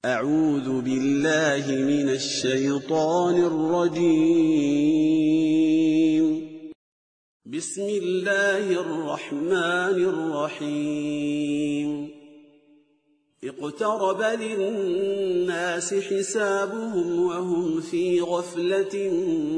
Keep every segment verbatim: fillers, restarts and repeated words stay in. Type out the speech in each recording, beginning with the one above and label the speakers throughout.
Speaker 1: أعوذ بالله من الشيطان الرجيم. بسم الله الرحمن الرحيم. اقترب للناس حسابهم وهم في غفلة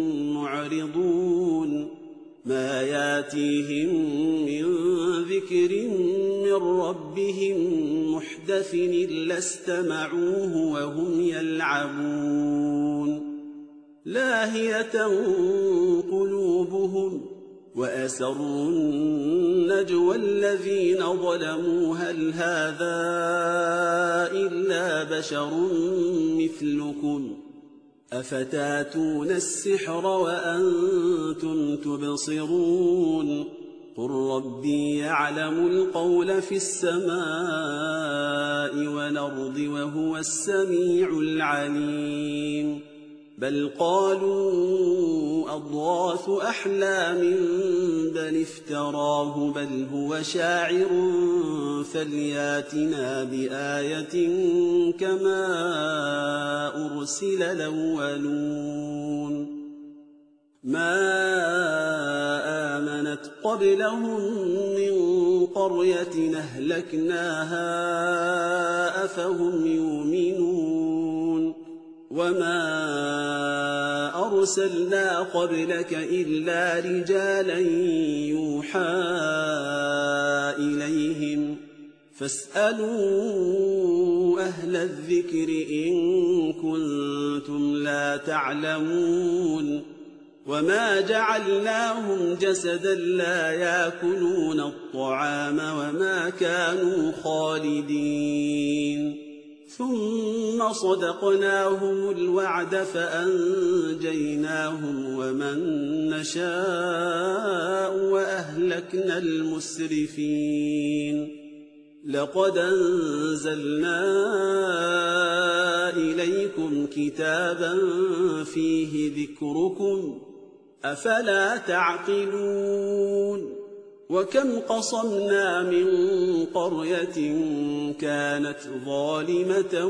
Speaker 1: معرضون. ما ياتيهم من ذكر من ربهم محدث إلا استمعوه وهم يلعبون. لاهية قلوبهم وأسروا النجوى الذين ظلموا هل هذا إلا بشر مثلكم أفتاتون السحر وأنتم تبصرون. قل ربي يعلم القول في السماء والأرض وهو السميع العليم. بل قالوا أضغاث أحلام بل افتراه بل هو شاعر فلياتنا بآية كما أرسل الأولون. ما آمنت قبلهم من قرية أهلكناها أفهم يؤمنون. وما أرسلنا قبلك إلا رجالا يوحى إليهم فاسألوا أهل الذكر إن كنتم لا تعلمون. وما جعلناهم جسدا لا يأكلون الطعام وما كانوا خالدين. ثم صدقناهم الوعد فأنجيناهم ومن نشاء وأهلكنا المسرفين. لقد أنزلنا إليكم كتابا فيه ذكركم أفلا تعقلون. وكم قصمنا من قرية كانت ظالمة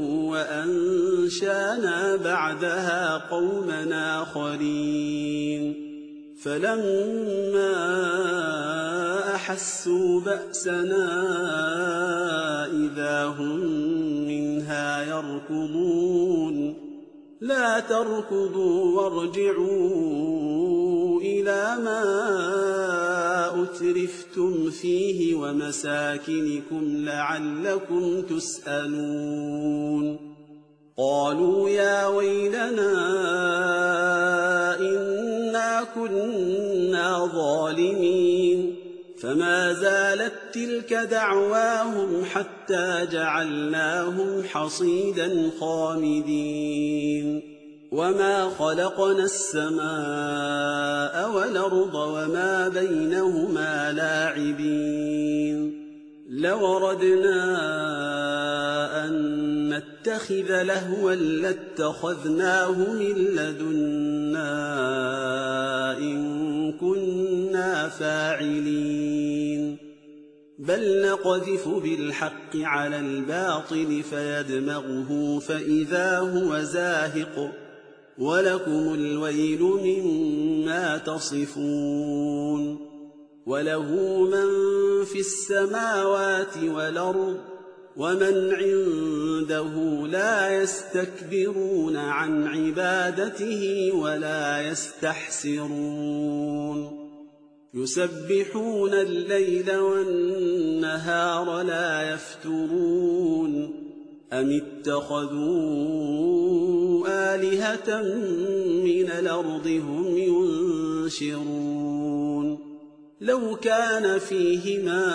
Speaker 1: وأنشانا بعدها قومنا آخرين. فلما أحسوا بأسنا إذا هم منها يركضون. لا تركضوا وارجعوا إلى ما أترفتم فيه ومساكنكم لعلكم تسألون. قالوا يا ويلنا إنا كنا ظالمين. فما زالت تلك دعواهم حتى جعلناهم حصيدا خامدين. وما خلقنا السماء والأرض وما بينهما لاعبين. لو أردنا أن نتخذ لهوا لاتخذناه من لدنا إن كنا فاعلين. بل نقذف بالحق على الباطل فيدمغه فإذا هو زاهق ولكم الويل مما تصفون. وله من في السماوات والأرض ومن عنده لا يستكبرون عن عبادته ولا يستحسرون. يسبحون الليل والنهار لا يفترون. أم اتخذوا آلهة من الأرض هم ينشرون. لو كان فيهما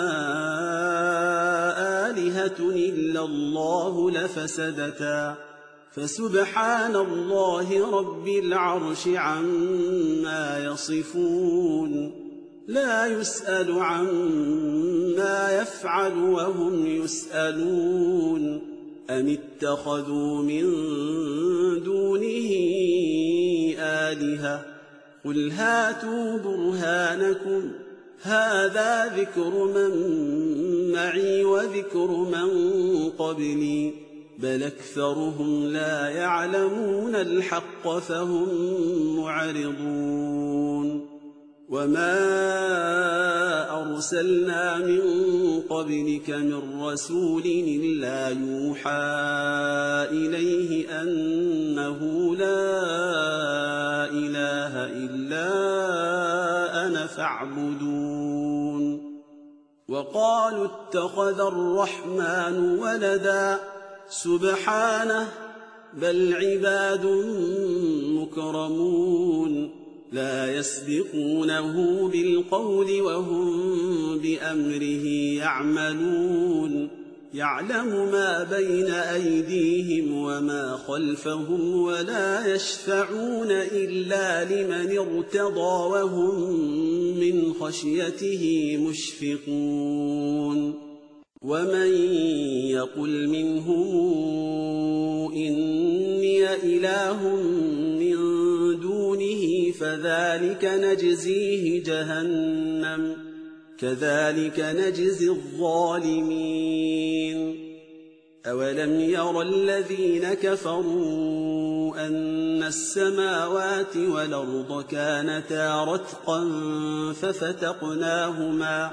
Speaker 1: آلهة إلا الله لفسدتا فسبحان الله رب العرش عما يصفون. لا يسأل عما يفعل وهم يسألون. أم اتخذوا من دونه آلهة قل هاتوا برهانكم هذا ذكر من معي وذكر من قبلي بل أكثرهم لا يعلمون الحق فهم معرضون وما أرسلنا من قبلك من رسول إلا يوحى إليه أنه لا إله إلا أنا فاعبدون وقالوا اتخذ الرحمن ولدا سبحانه بل عباد مكرمون لا يسبقونه بالقول وهم بأمره يعملون يعلم ما بين أيديهم وما خلفهم ولا يشفعون إلا لمن ارتضى وهم من خشيته مشفقون ومن يقل منهم إني إله من دونه فذلك نجزيه جهنم كذلك نجزي الظالمين أولم ير الذين كفروا أن السماوات والأرض كانتا رتقا ففتقناهما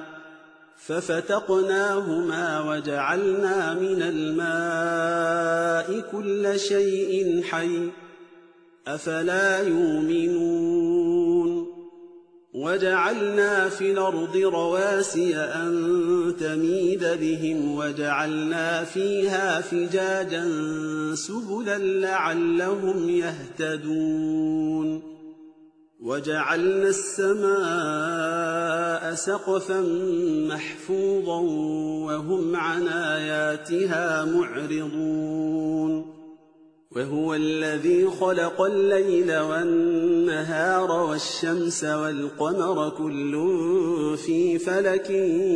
Speaker 1: ففتقناهما وجعلنا من الماء كل شيء حي أفلا يؤمنون وجعلنا في الأرض رواسي أن تميد بهم وجعلنا فيها فجاجا سبلا لعلهم يهتدون وجعلنا السماء سقفا محفوظا وهم عن آياتها معرضون وهو الذي خلق الليل والنهار والشمس والقمر كل في فلك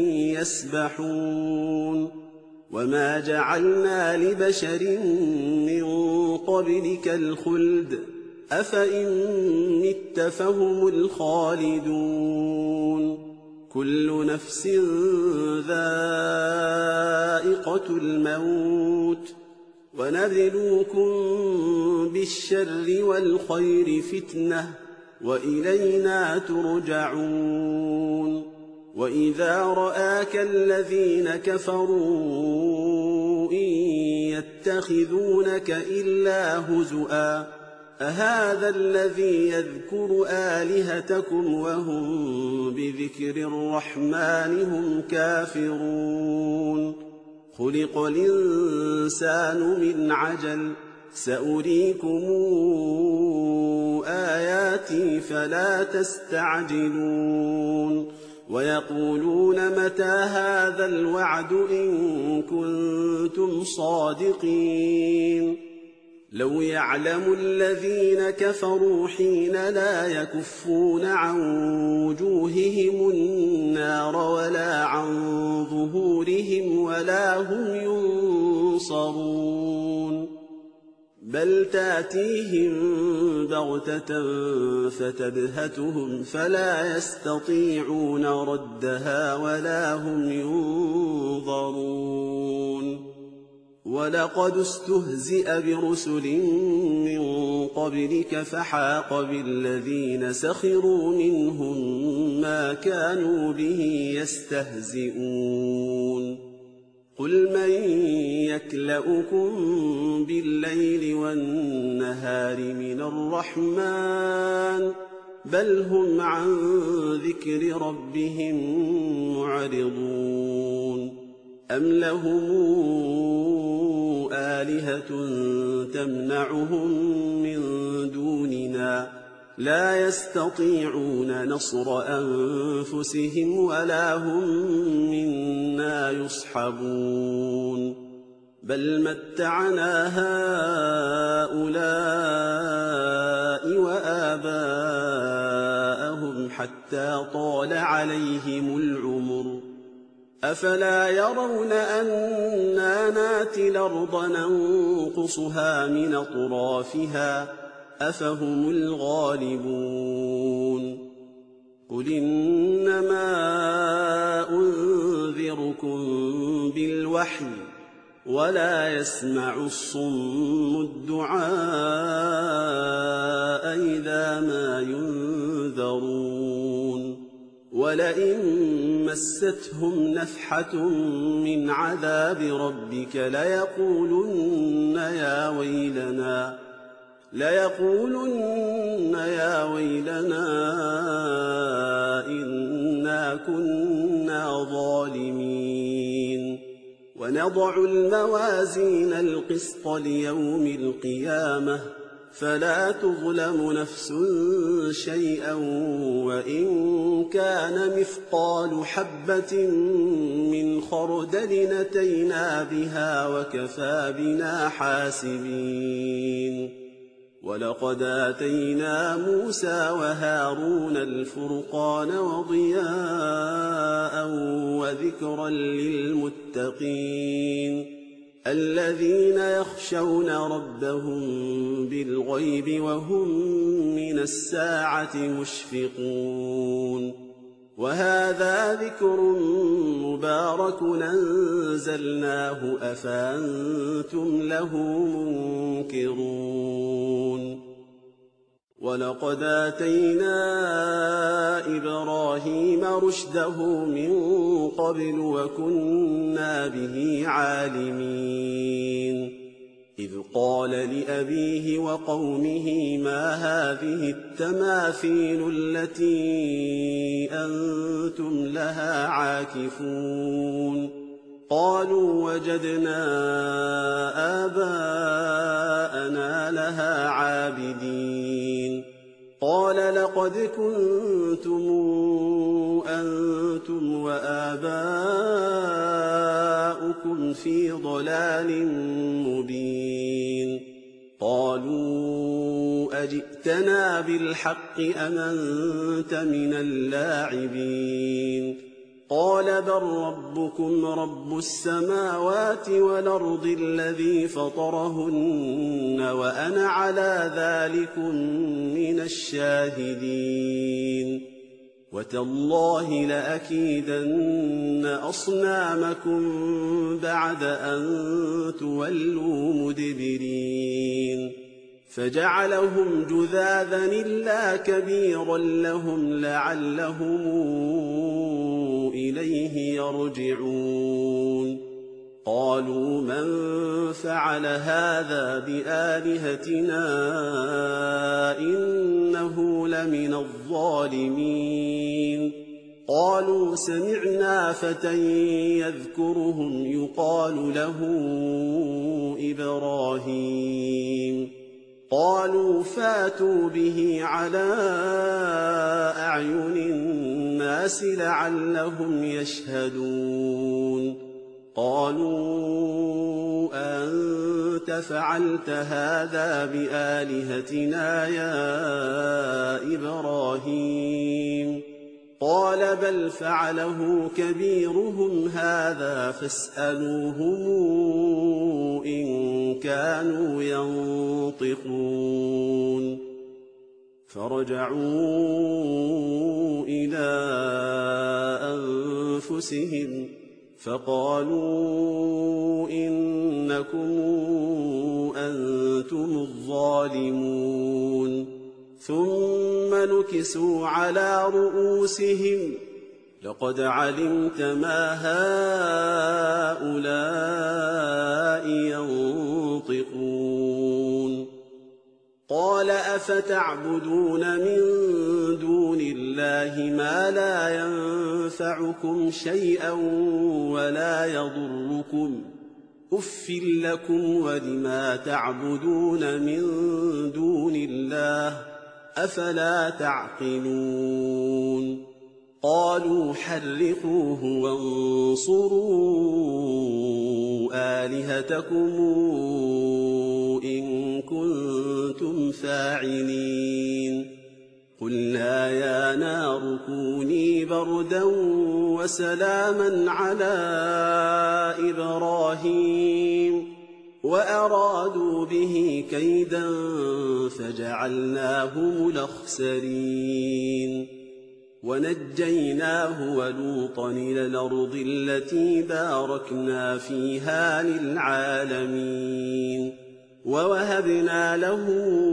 Speaker 1: يسبحون وما جعلنا لبشر من قبلك الخلد أفإن مت فهم الخالدون كل نفس ذائقة الموت ونبلوكم بالشر والخير فتنة وإلينا ترجعون وإذا رآك الذين كفروا إن يتخذونك إلا هزؤا أهذا الذي يذكر آلهتكم وهم بذكر الرحمن هم كافرون خلق الإنسان من عجل سأريكم آياتي فلا تستعجلون ويقولون متى هذا الوعد إن كنتم صادقين لو يعلم الذين كفروا حين لا يكفون عن وجوههم النار ولا عن ظهورهم ولا هم ينصرون بل تاتيهم بغتة فتبهتهم فلا يستطيعون ردها ولا هم ينظرون ولقد استهزئ برسل من قبلك فحاق بالذين سخروا منهم ما كانوا به يستهزئون قل من يكلؤكم بالليل والنهار من الرحمن بل هم عن ذكر ربهم معرضون أم لهم آلهة تمنعهم من دوننا لا يستطيعون نصر أنفسهم ولا هم منا يصحبون بل متعنا هؤلاء وآباءهم حتى طال عليهم العمر أفلا يرون أنا ناتي الأرض ننقصها من أطرافها أفهم الغالبون قل إنما أنذركم بالوحي ولا يسمع الصم الدعاء إذا ما ينذرون ولئن مستهم نفحة من عذاب ربك ليقولن يا ويلنا ليقولن يا ويلنا إنا كنا ظالمين ونضع الموازين القسط ليوم القيامة فلا تظلم نفس شيئا وإن كان مثقال حبة من خردل أتينا بها وكفى بنا حاسبين ولقد آتينا موسى وهارون الفرقان وضياء وذكرا للمتقين الذين يخشون ربهم بالغيب وهم من الساعة مشفقون وهذا ذكر مبارك أنزلناه أفأنتم له منكرون ولقد آتينا إبراهيم رشده من قبل وكنا به عالمين إذ قال لأبيه وقومه ما هذه التماثيل التي أنتم لها عاكفون قالوا وجدنا آباءنا لها عابدين قال لقد كنتم أنتم وآباؤكم في ضلال مبين قالوا أجئتنا بالحق أم أنت من اللاعبين قال بل ربكم رب السماوات والأرض الذي فطرهن وأنا على ذلكم من الشاهدين وتالله لأكيدن أصنامكم بعد أن تولوا مدبرين فجعلهم جذاذا إلا كبيرا لهم لعلهم إليه يرجعون قالوا من فعل هذا بآلهتنا إنه لمن الظالمين قالوا سمعنا فتى يذكرهم يقال له إبراهيم قالوا فاتوا به على أعين الناس لعلهم يشهدون قالوا أنت فعلت هذا بآلهتنا يا إبراهيم قال بل فعله كبيرهم هذا فاسألوهم إن كانوا ينطقون فرجعوا إلى أنفسهم فقالوا إنكم أنتم الظالمون ثم نكسوا على رؤوسهم لقد علمت ما هؤلاء ينطقون قال أفتعبدون من دون الله ما لا ينفعكم شيئا ولا يضركم أف لكم ولما تعبدون من دون الله أفلا تعقلون قالوا حرقوه وانصروا آلهتكم إن كنتم فاعلين قلنا يا نار كوني بردا وسلاما على إبراهيم وأرادوا به كيدا فجعلناهم الأخسرين ونجيناه ولوطا إلى الأرض التي باركنا فيها للعالمين ووهبنا له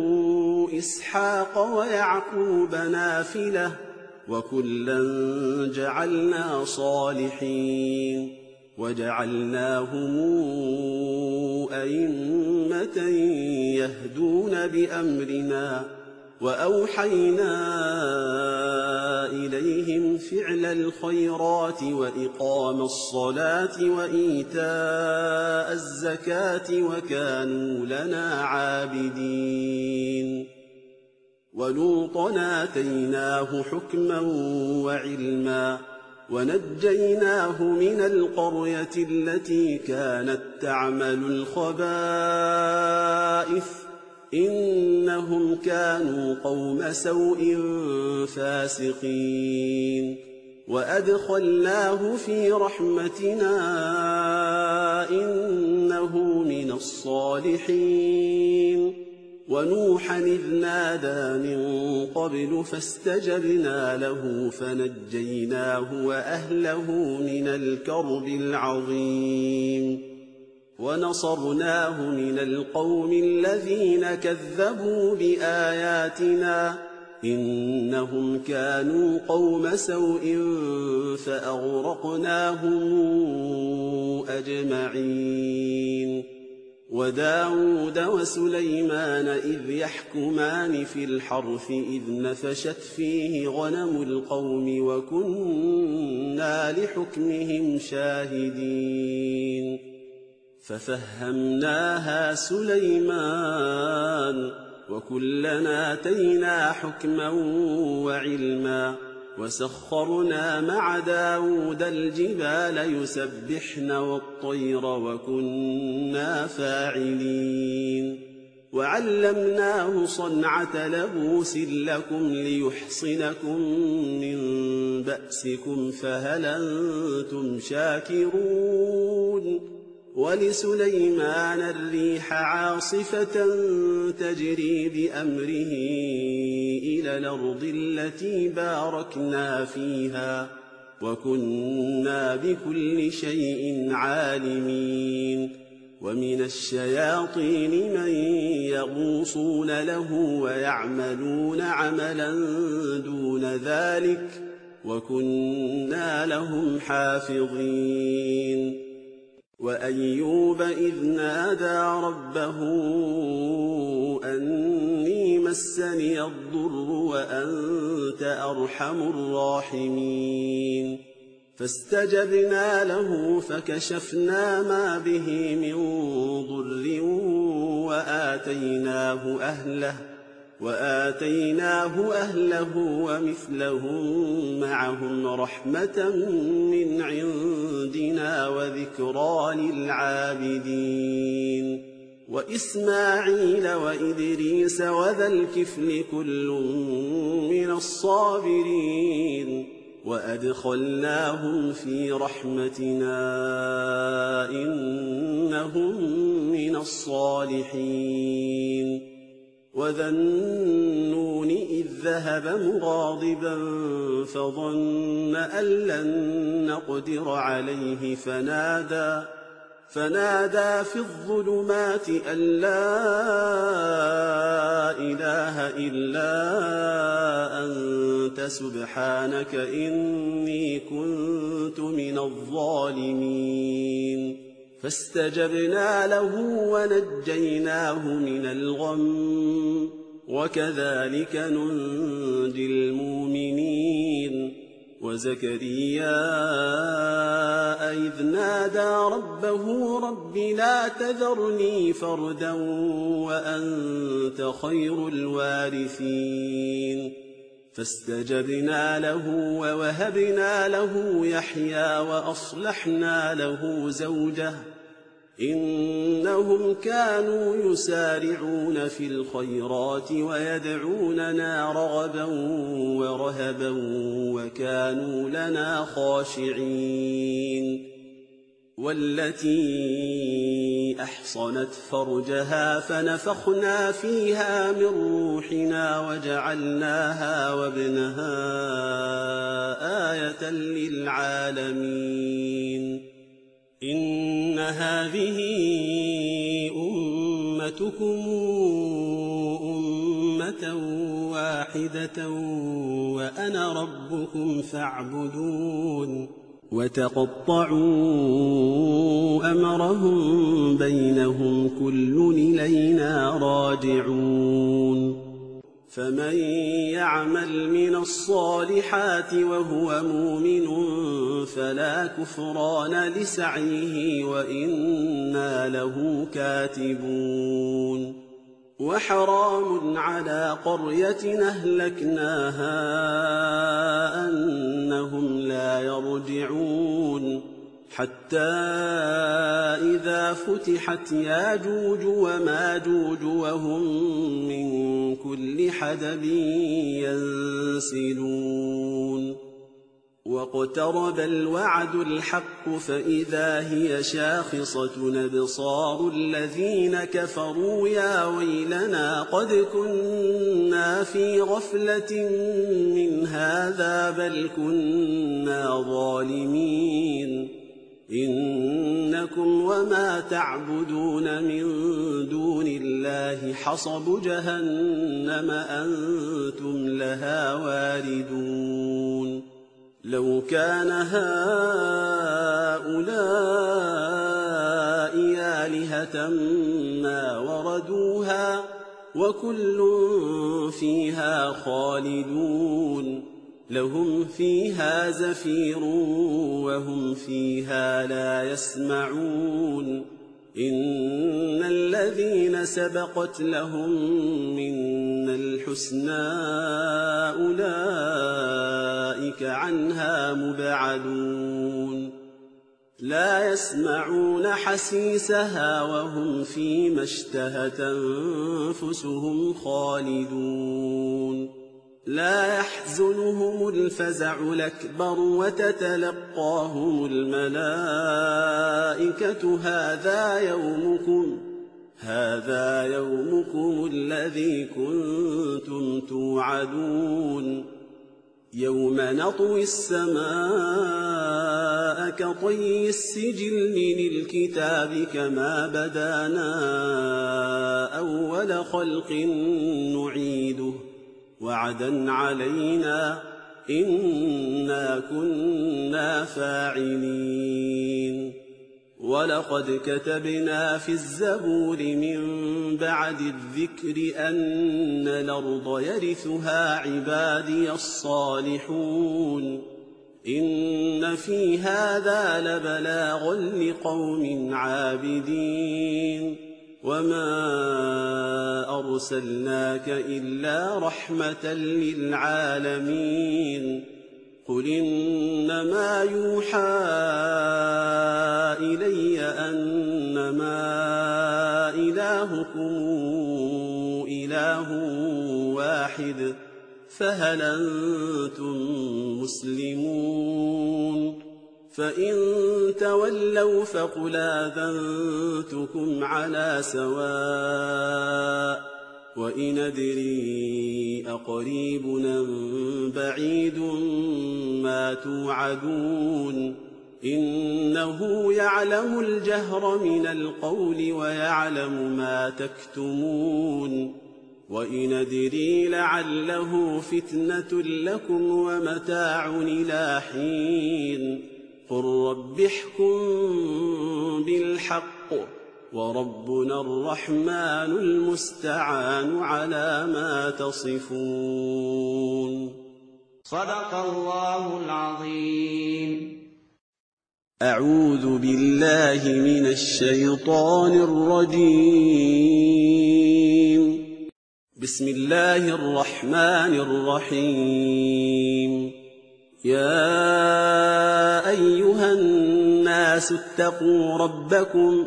Speaker 1: إسحاق ويعقوب نافلة وكلا جعلنا صالحين وجعلناهم أئمة يهدون بأمرنا وأوحينا إليهم فعل الخيرات وإقام الصلاة وإيتاء الزكاة وكانوا لنا عابدين ولوطا آتيناه حكما وعلما ونجيناه من القرية التي كانت تعمل الخبائث إنهم كانوا قوم سوء فاسقين وأدخلناه في رحمتنا إنه من الصالحين ونوحا إذ نادى من قبل فاستجبنا له فنجيناه وأهله من الكرب العظيم ونصرناه من القوم الذين كذبوا بآياتنا إنهم كانوا قوم سوء فأغرقناهم أجمعين وداود وسليمان إذ يحكمان في الحرث إذ نفشت فيه غنم القوم وكنا لحكمهم شاهدين ففهمناها سليمان وكلنا آتينا حكما وعلما وسخرنا مع داود الجبال يسبحن والطير وكنا فاعلين وعلمناه صنعة لبوس لكم ليحصنكم من بأسكم فهل أنتم شاكرون ولسليمان الريح عاصفة تجري بأمره إلى الأرض التي باركنا فيها وكنا بكل شيء عالمين ومن الشياطين من يغوصون له ويعملون عملا دون ذلك وكنا لهم حافظين وأيوب إذ نادى ربه أني مسني الضر وأنت أرحم الراحمين فاستجبنا له فكشفنا ما به من ضر وآتيناه أهله وآتيناه أهله ومثلهم معهم رحمة من عندنا وذكرى للعابدين وإسماعيل وإدريس وذا الكفل كل من الصابرين وأدخلناهم في رحمتنا إنهم من الصالحين وذا النون إذ ذهب مغاضبا فظن أن لن نقدر عليه فنادى فنادى في الظلمات أن لا إله إلا أنت سبحانك إني كنت من الظالمين فاستجبنا له ونجيناه من الغم وكذلك ننجي المؤمنين وزكريا إذ نادى ربه رب لا تذرني فردا وأنت خير الوارثين فاستجبنا له ووهبنا له يحيى وأصلحنا له زوجه إنهم كانوا يسارعون في الخيرات ويدعوننا رغبا ورهبا وكانوا لنا خاشعين والتي أحصنت فرجها فنفخنا فيها من روحنا وجعلناها وابنها آية للعالمين إن هذه أمتكم أمة واحدة وأنا ربكم فاعبدون وتقطعوا أمرهم بينهم كل إلينا راجعون فمن يعمل من الصالحات وهو مؤمن فلا كفران لسعيه وإنا له كاتبون وحرام على قرية أهلكناها أنهم لا يرجعون حتى إذا فتحت ياجوج وماجوج وهم من كل حدب ينسلون واقترب الوعد الحق فإذا هي شاخصة أبصار الذين كفروا يا ويلنا قد كنا في غفلة من هذا بل كنا ظالمين إنكم وما تعبدون من دون الله حصب جهنم أنتم لها واردون لو كان هؤلاء آلهة ما وردوها وكل فيها خالدون لهم فيها زفير وهم فيها لا يسمعون إن الذين سبقت لهم منا الحسنى أولئك عنها مبعدون لا يسمعون حسيسها وهم فيما اشتهت أنفسهم خالدون لا يحزنهم الفزع الأكبر وتتلقاهم الملائكة هذا يومكم هذا يومكم الذي كنتم توعدون يوم نطوي السماء كطي السجل للكتاب كما بدانا أول خلق نعيده وعدا علينا إنا كنا فاعلين ولقد كتبنا في الزبور من بعد الذكر أن الأرض يرثها عبادي الصالحون إن في هذا لبلاغا لقوم عابدين وما أرسلناك إلا رحمة للعالمين قل إنما يوحى إلي أنما إلهكم إله واحد فهل أنتم مسلمون فإن تولوا فقل آذنتكم على سواء وإن أدري أقريب أم بعيد ما توعدون إنه يعلم الجهر من القول ويعلم ما تكتمون وإن أدري لعله فتنة لكم ومتاع إلى حين قل رب احكم بالحق وربنا الرحمن المستعان على ما تصفون
Speaker 2: صدق الله العظيم.
Speaker 1: أعوذ بالله من الشيطان الرجيم. بسم الله الرحمن الرحيم. يا أيها الناس اتقوا ربكم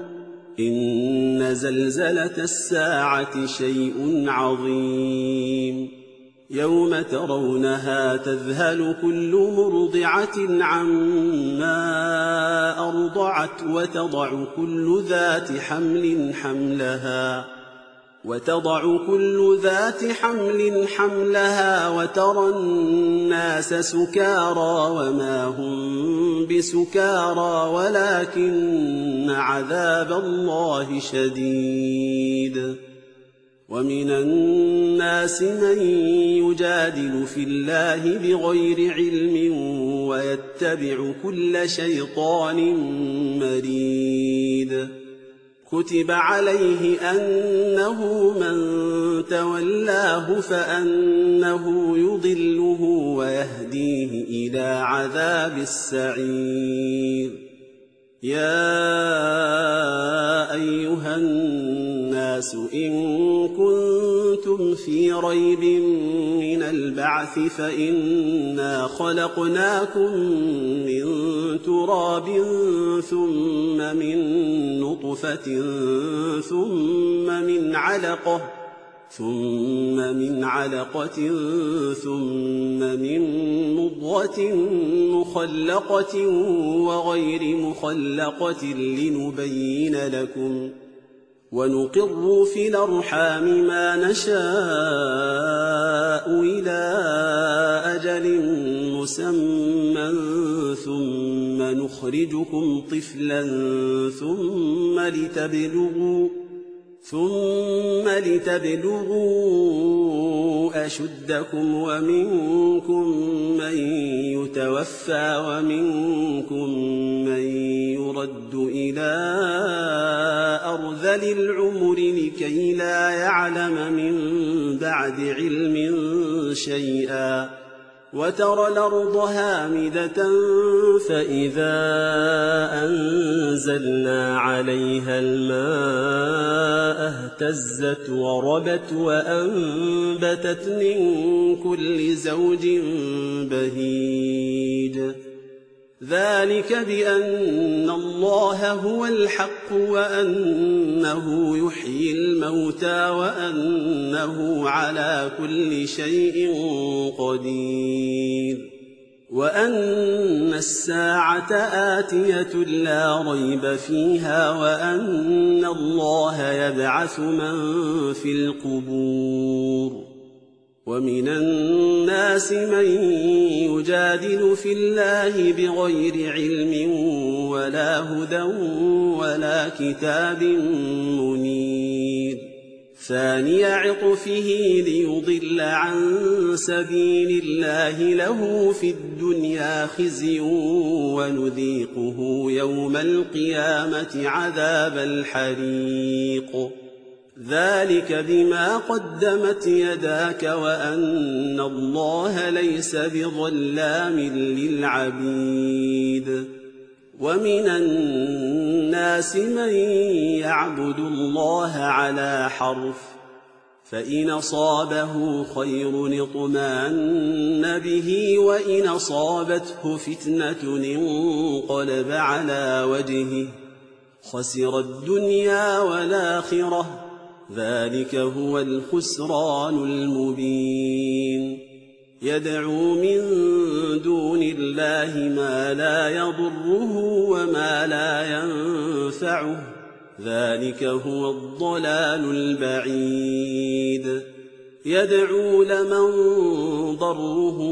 Speaker 1: إن زلزلة الساعة شيء عظيم يوم ترونها تذهل كل مرضعة عما أرضعت وتضع كل ذات حمل حملها وتضع كل ذات حمل حملها وترى الناس سكارى وما هم بسكارى ولكن عذاب الله شديد. ومن الناس من يجادل في الله بغير علم ويتبع كل شيطان مريد. كتب عليه أنه من تولاه فأنه يضله ويهديه إلى عذاب السعير. يا أيها الناس إن كنتم في ريب من البعث فإنا خلقناكم من تراب ثم من نطفة ثم من علقة ثم من علقة ثم من مضغة مخلقة وغير مخلقة لنبين لكم ونقر في الأرحام ما نشاء إلى أجل مسمى ثم نخرجكم طفلا ثم لتبلغوا ثم لتبلغوا أشدكم ومنكم من يتوفى ومنكم من يرد إلى أرذل العمر لكي لا يعلم من بعد علم شيئا. وترى الأرض هامدة فإذا أنزلنا عليها الماء اهتزت وربت وأنبتت من كل زوج بهيج. ذلك بأن الله هو الحق وأنه يحيي الموتى وأنه على كل شيء قدير وأن الساعة آتية لا ريب فيها وأن الله يبعث من في القبور. ومن الناس من يجادل في الله بغير علم ولا هدى ولا كتاب منير. ثاني عطفه ليضل عن سبيل الله له في الدنيا خزي ونذيقه يوم القيامة عذاب الحريق. ذلك بما قدمت يداك وأن الله ليس بظلام للعبيد. ومن الناس من يعبد الله على حرف فإن أصابه خير اطمأن به وإن أصابته فتنة انقلب على وجهه خسر الدنيا والآخرة ذلك هو الخسران المبين. يدعو من دون الله ما لا يضره وما لا ينفعه ذلك هو الضلال البعيد. يدعو لمن ضره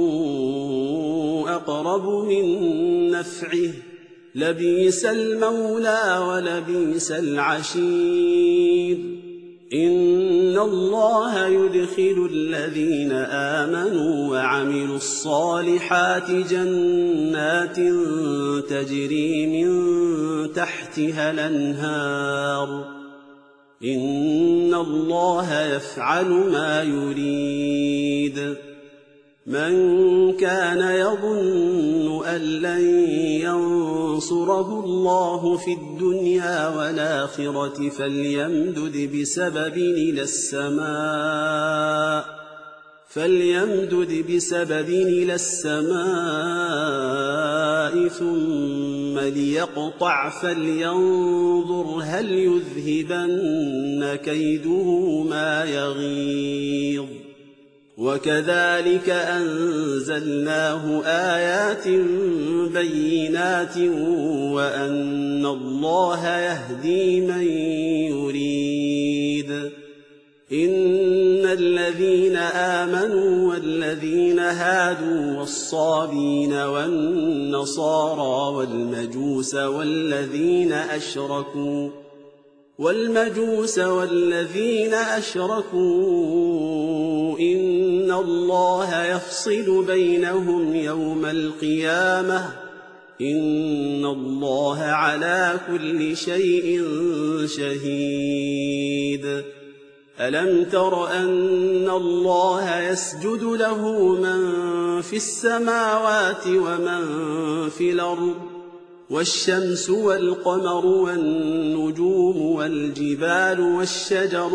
Speaker 1: أقرب من نفعه لبئس المولى ولبئس العشير. إن الله يدخل الذين آمنوا وعملوا الصالحات جنات تجري من تحتها الأنهار إن الله يفعل ما يريد. من كان يظن أن لن ينصره الله في الدنيا والآخرة فليمدد بسبب إلى السماء فليمدد بسبب إلى السماء ثم ليقطع فلينظر هل يذهبن كيده ما يغيظ. وكذلك أنزلناه آيات بينات وأن الله يهدي من يريد. إن الذين آمنوا والذين هادوا والصابين والنصارى والمجوس والذين أشركوا والمجوس والذين أشركوا إن الله يفصل بينهم يوم القيامة إن الله على كل شيء شهيد. ألم تر أن الله يسجد له من في السماوات ومن في الأرض والشمس والقمر والنجوم والجبال والشجر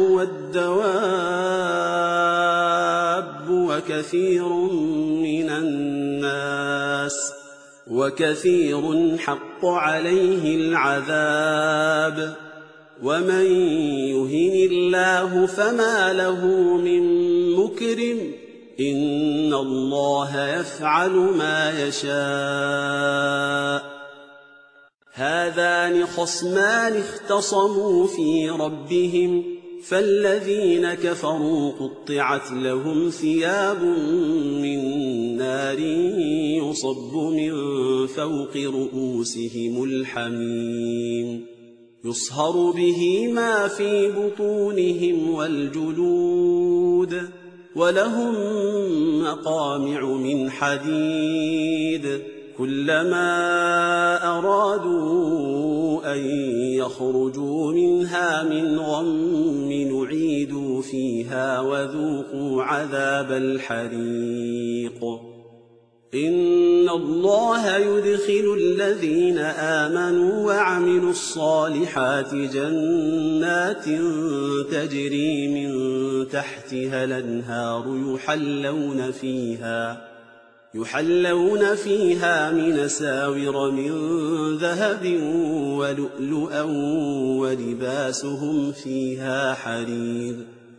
Speaker 1: والدواب وكثير من الناس وكثير حق عليه العذاب ومن يهن الله فما له من مكرم إن الله يفعل ما يشاء. هذان خصمان اختصموا في ربهم فالذين كفروا قطعت لهم ثياب من نار يصب من فوق رؤوسهم الحميم يصهر به ما في بطونهم والجلود ولهم مقامع من حديد كلما أرادوا أن يخرجوا منها من غم نعيدوا فيها وذوقوا عذاب الحريق. إن الله يدخل الذين آمنوا وعملوا الصالحات جنات تجري من تحتها الأنهار يحلون فيها يحلون فيها من أساور من ذهب ولؤلؤا ولباسهم فيها حرير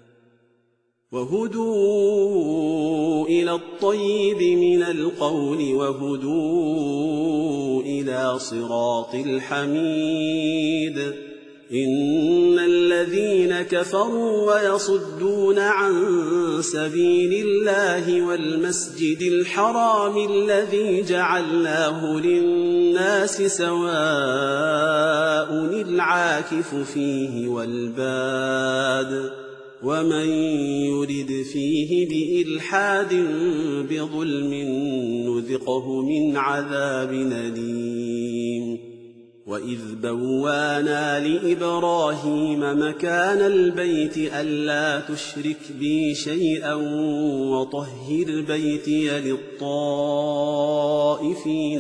Speaker 1: وهدوا إلى الطيب من القول وهدوا إلى صراط الحميد. إن الذين كفروا ويصدون عن سبيل الله والمسجد الحرام الذي جعلناه للناس سواء العاكف فيه والباد ومن يرد فيه بإلحاد بظلم نذقه من عذاب أليم. وإذ بوانا لإبراهيم مكان البيت ألا تشرك بي شيئا وطهر بيتي للطائفين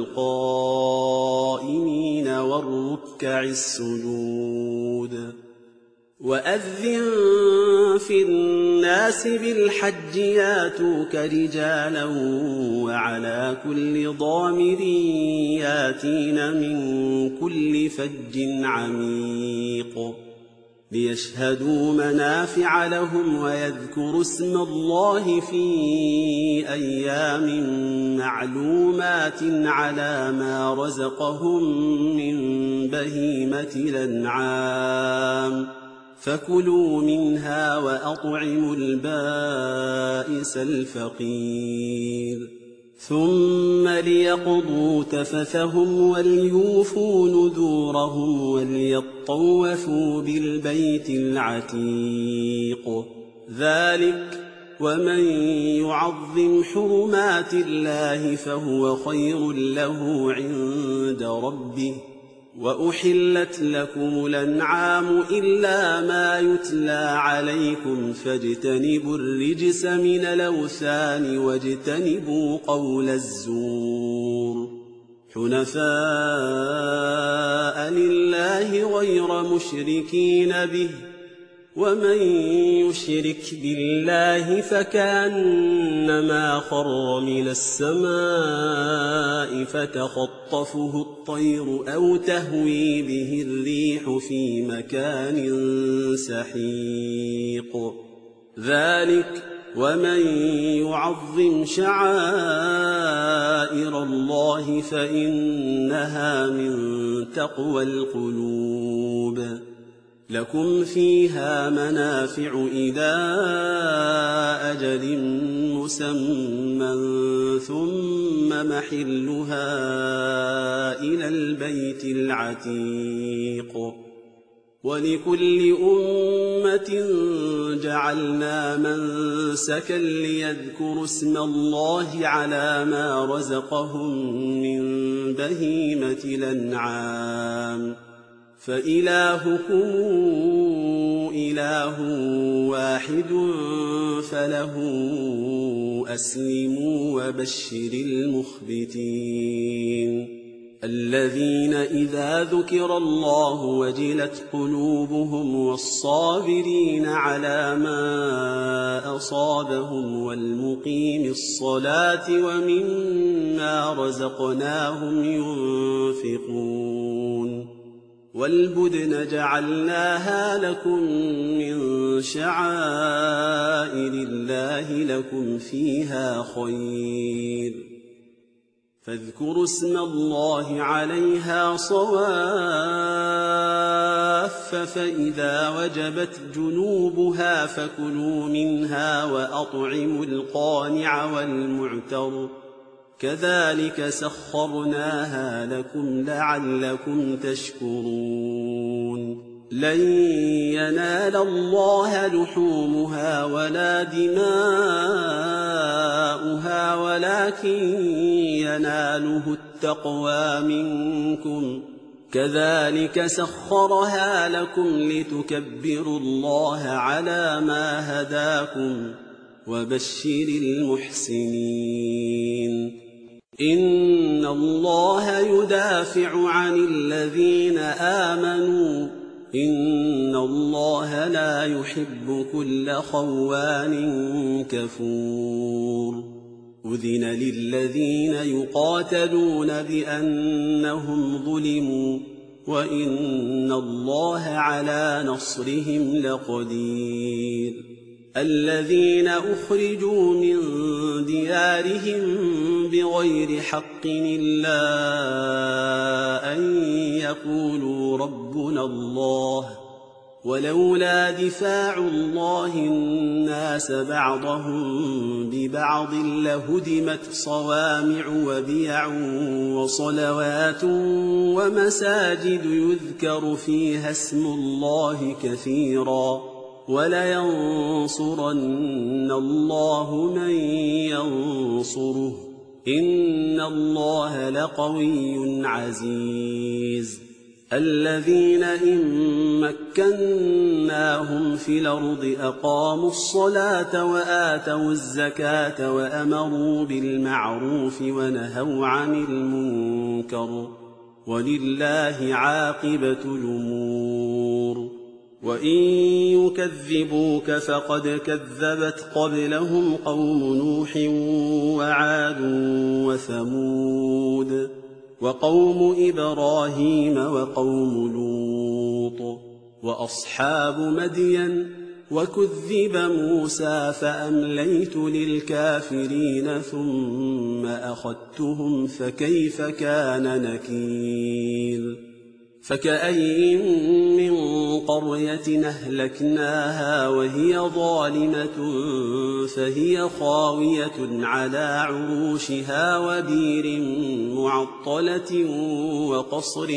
Speaker 1: والقائمين والركع السجود. وأذن في الناس بالحج ياتوك رجالا وعلى كل ضامر ياتين من كل فج عميق ليشهدوا منافع لهم ويذكروا اسم الله في أيام معلومات على ما رزقهم من بهيمة الأنعام فكلوا منها وأطعموا البائس الفقير ثم ليقضوا تفثهم وليوفوا نذورهم وليطوفوا بالبيت العتيق. ذلك ومن يعظم حرمات الله فهو خير له عند ربه. وأحلت لكم الأنعام إلا ما يتلى عليكم فاجتنبوا الرجس من الأوثان واجتنبوا قول الزور حنفاء لله غير مشركين به ومن يشرك بالله فكأنما خر من السماء فتخطفه الطير أو تهوي به الريح في مكان سحيق. ذلك ومن يعظم شعائر الله فإنها من تقوى القلوب. لكم فيها منافع إلى أجل مسمى ثم محلها إلى البيت العتيق. ولكل أمة جعلنا منسكا ليذكروا اسم الله على ما رزقهم من بهيمة الأنعام فإلهكم إله واحد فله أسلموا وبشر المخبتين الذين إذا ذكر الله وجلت قلوبهم والصابرين على ما أصابهم والمقيم الصلاة ومما رزقناهم ينفقون. والبدن جعلناها لكم من شعائر الله لكم فيها خير فاذكروا اسم الله عليها صواف فإذا وجبت جنوبها فكلوا منها وأطعموا القانع والمعتر كذلك سخرناها لكم لعلكم تشكرون. لن ينال الله لحومها ولا دماؤها ولكن يناله التقوى منكم كذلك سخرها لكم لتكبروا الله على ما هداكم وبشر المحسنين. إن الله يدافع عن الذين آمنوا إن الله لا يحب كل خوان كفور. أذن للذين يقاتلون بأنهم ظلموا وإن الله على نصرهم لقدير. الذين أخرجوا من ديارهم بغير حق إلا أن يقولوا ربنا الله ولولا دفاع الله الناس بعضهم ببعض لهدمت صوامع وبيع وصلوات ومساجد يذكر فيها اسم الله كثيرا ولينصرن الله من ينصره إن الله لقوي عزيز. الذين إن مكناهم في الأرض أقاموا الصلاة وآتوا الزكاة وأمروا بالمعروف ونهوا عن المنكر ولله عاقبة الأمور. وإن يكذبوك فقد كذبت قبلهم قوم نوح وعاد وثمود وقوم إبراهيم وقوم لوط وأصحاب مدين وكذب موسى فأمليت للكافرين ثم أخذتهم فكيف كان نكير. فكأي من قرية أهلكناها وهي ظالمة فهي خاوية على عروشها وبير معطلة وقصر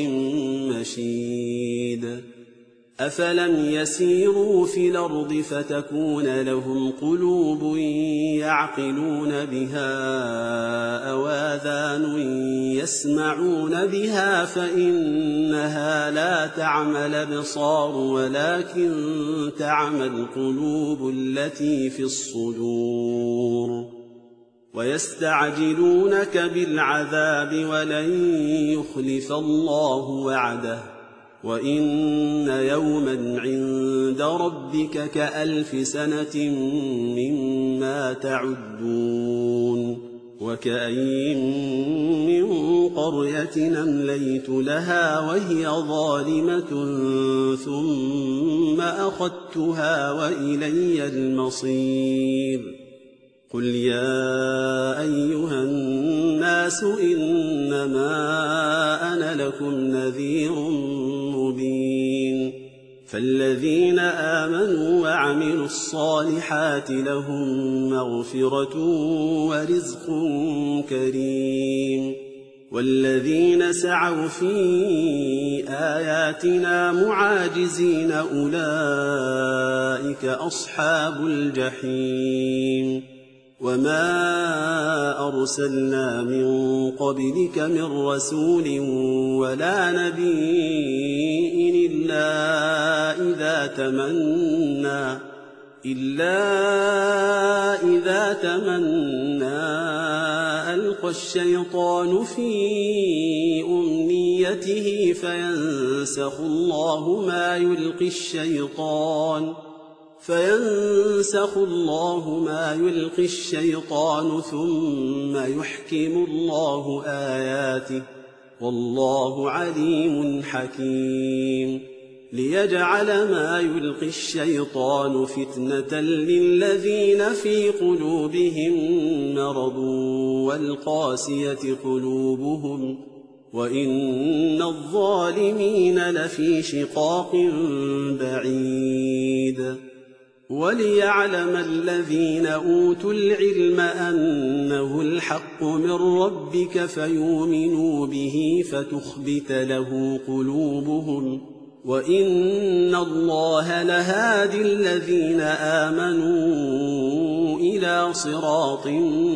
Speaker 1: مشيد. أفلم يسيروا في الأرض فتكون لهم قلوب يعقلون بها أو آذان يسمعون بها فإنها لا تعمى الأبصار ولكن تعمى القلوب التي في الصدور. ويستعجلونك بالعذاب ولن يخلف الله وعده وإن يوما عند ربك كألف سنة مما تعدون. وكأين من قرية أمليت لها وهي ظالمة ثم أخذتها وإلي المصير قل يا أيها الناس إنما أنا لكم نذير مبين فالذين آمنوا وعملوا الصالحات لهم مغفرة ورزق كريم والذين سعوا في آياتنا معاجزين أولئك أصحاب الجحيم وما أرسلنا من قبلك من رسول ولا نبي إلا إذا تمنى إلا إذا تمنى ألقى الشيطان في أمنيته فينسخ الله ما يلقي الشيطان فينسخ الله ما يلقي الشيطان ثم يحكم الله آياته والله عليم حكيم ليجعل ما يلقي الشيطان فتنة للذين في قلوبهم مرض والقاسية قلوبهم وإن الظالمين لفي شقاق بعيد وليعلم الذين أوتوا العلم أنه الحق من ربك فيؤمنوا به فتخبت له قلوبهم وإن الله لهادي الذين آمنوا إلى صراط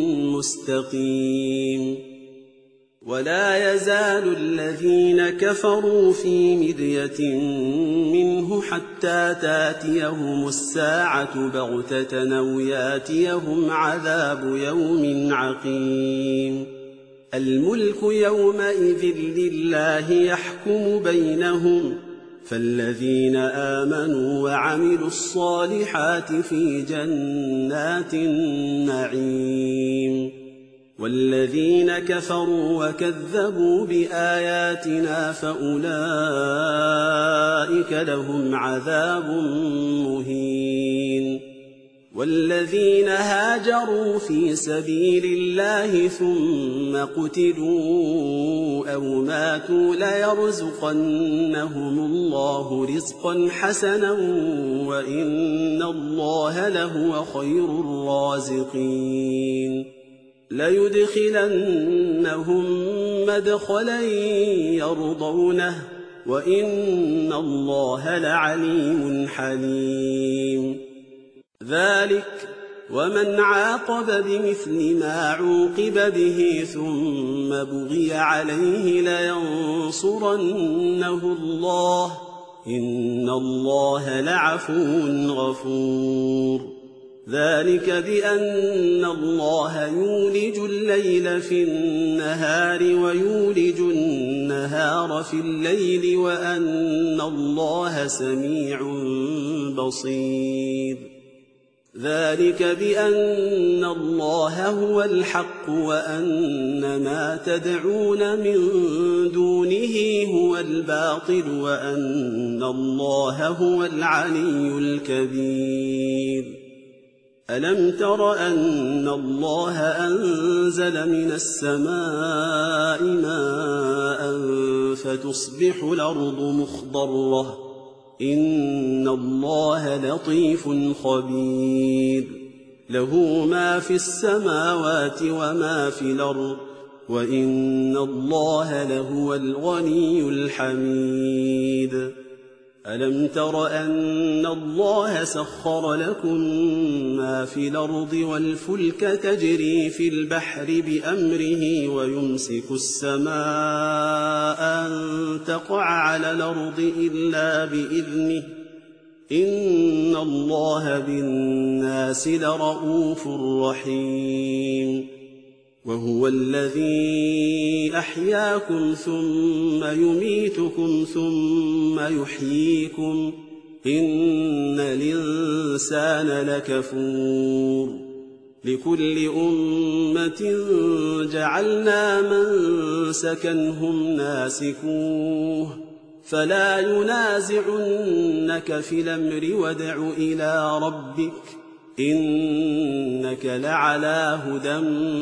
Speaker 1: مستقيم ولا يزال الذين كفروا في مرية منه حتى تاتيهم الساعة بغتة أو ياتيهم عذاب يوم عقيم الملك يومئذ لله يحكم بينهم فالذين آمنوا وعملوا الصالحات في جنات النعيم والذين كفروا وكذبوا بآياتنا فأولئك لهم عذاب مهين والذين هاجروا في سبيل الله ثم قتلوا أو ماتوا ليرزقنهم الله رزقا حسنا وإن الله لهو خير الرازقين ليدخلنهم مدخلا يرضونه وإن الله لعليم حليم ذلك ومن عاقب بمثل ما عوقب به ثم بغي عليه لينصرنه الله إن الله لعفو غفور ذلك بأن الله يولج الليل في النهار ويولج النهار في الليل وأن الله سميع بصير ذلك بأن الله هو الحق وأن ما تدعون من دونه هو الباطل وأن الله هو العلي الكبير ألم تر أن الله أنزل من السماء ماء فتصبح الأرض مخضرة إن الله لطيف خبير له ما في السماوات وما في الأرض وإن الله لهو الغني الحميد ألم تر أن الله سخر لكم ما في الأرض والفلك تجري في البحر بأمره ويمسك السماء أن تقع على الأرض إلا بإذنه إن الله بالناس لرءوف رحيم وهو الذي أحياكم ثم يميتكم ثم يحييكم إن الإنسان لكفور لكل أمة جعلنا منسكا هم ناسكوه فلا ينازعنك في الأمر وادع إلى ربك إنك لعلى هدى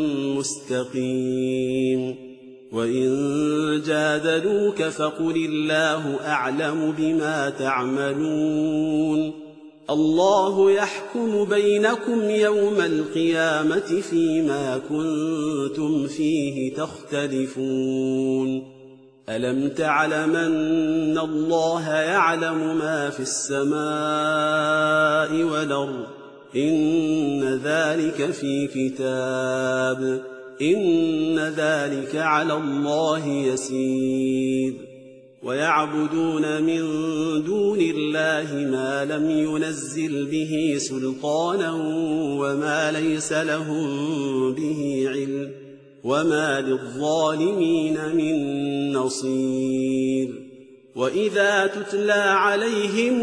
Speaker 1: مستقيم وإن جادلوك فقل الله أعلم بما تعملون الله يحكم بينكم يوم القيامة فيما كنتم فيه تختلفون ألم تعلم أن الله يعلم ما في السماء والأرض إن ذلك في كتاب إن ذلك على الله يسير ويعبدون من دون الله ما لم ينزل به سلطانا وما ليس لهم به علم وما للظالمين من نصير وإذا تتلى عليهم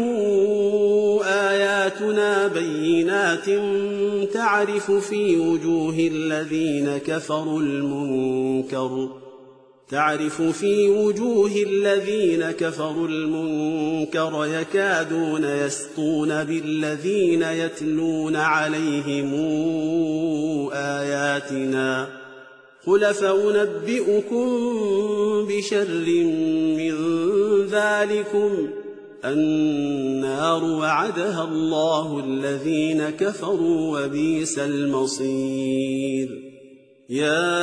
Speaker 1: آياتنا بينات تعرف في وجوه الذين كفروا المنكر تعرف في وجوه الذين كفروا المنكر يكادون يسطون بالذين يتلون عليهم آياتنا قل فأنبئكم بشر من ذلكم النار وعدها الله الذين كفروا وبئس المصير يا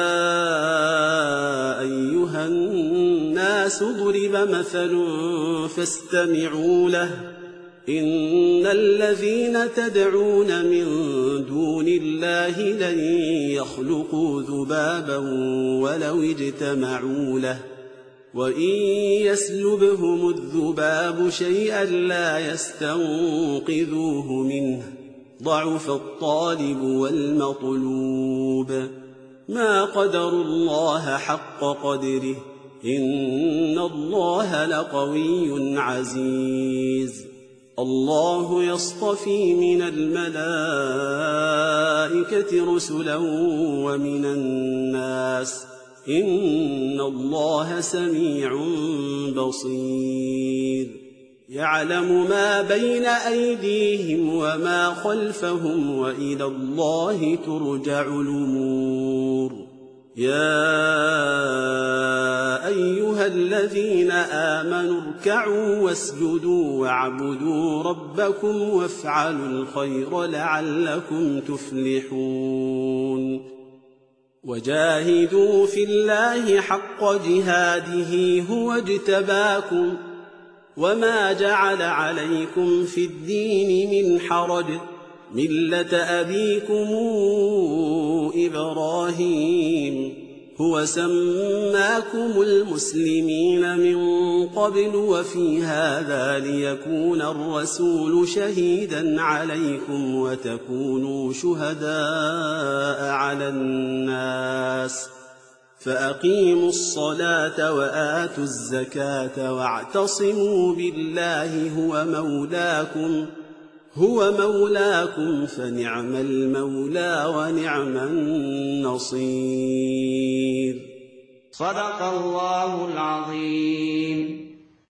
Speaker 1: أيها الناس ضرب مثل فاستمعوا له إن الذين تدعون من دون الله لن يخلقوا ذبابا ولو اجتمعوا له وإن يسلبهم الذباب شيئا لا يستنقذوه منه ضعف الطالب والمطلوب ما قدروا الله حق قدره إن الله لقوي عزيز الله يصطفي من الملائكة رسلا ومن الناس إن الله سميع بصير يعلم ما بين أيديهم وما خلفهم وإلى الله ترجع الأمور يا أيها الذين آمنوا اركعوا واسجدوا واعبدوا ربكم وافعلوا الخير لعلكم تفلحون وجاهدوا في الله حق جهاده هو اجتباكم وما جعل عليكم في الدين من حرج ملة أبيكم إبراهيم هو سماكم المسلمين من قبل وفي هذا ليكون الرسول شهيدا عليكم وتكونوا شهداء على الناس فأقيموا الصلاة وآتوا الزكاة واعتصموا بالله هو مولاكم هو مولاكم فنعم المولى ونعم النصير
Speaker 2: صدق الله العظيم.